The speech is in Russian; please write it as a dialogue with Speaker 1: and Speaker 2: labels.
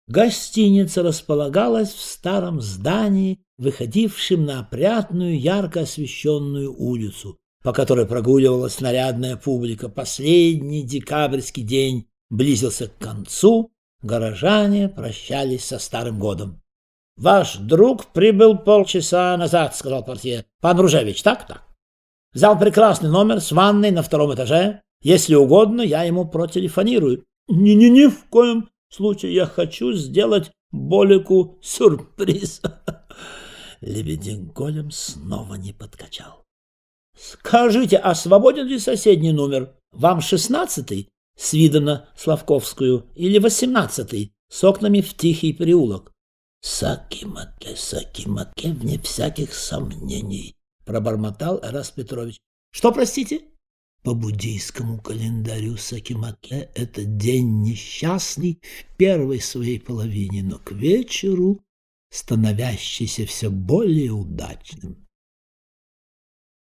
Speaker 1: Гостиница располагалась в старом здании, выходившем на опрятную, ярко освещенную улицу, по которой прогуливалась нарядная публика. Последний декабрьский день близился к концу, горожане прощались со Старым годом. — Ваш друг прибыл полчаса назад, — сказал портье. — Пан Ружевич, так? Взял прекрасный номер с ванной на 2-м этаже. Если угодно, я ему протелефонирую. — Ни в коем случае, я хочу сделать Болику сюрприз. Лебедин Голем снова не подкачал. — Скажите, а свободен ли соседний номер? Вам 16-й с видом на Славковскую или 18-й с окнами в Тихий переулок? — Саки-маке, вне всяких сомнений, — пробормотал Эраст Петрович. — Что, простите? — По буддийскому календарю Саки-маке это день несчастный в первой своей половине, но к вечеру становящийся все более удачным.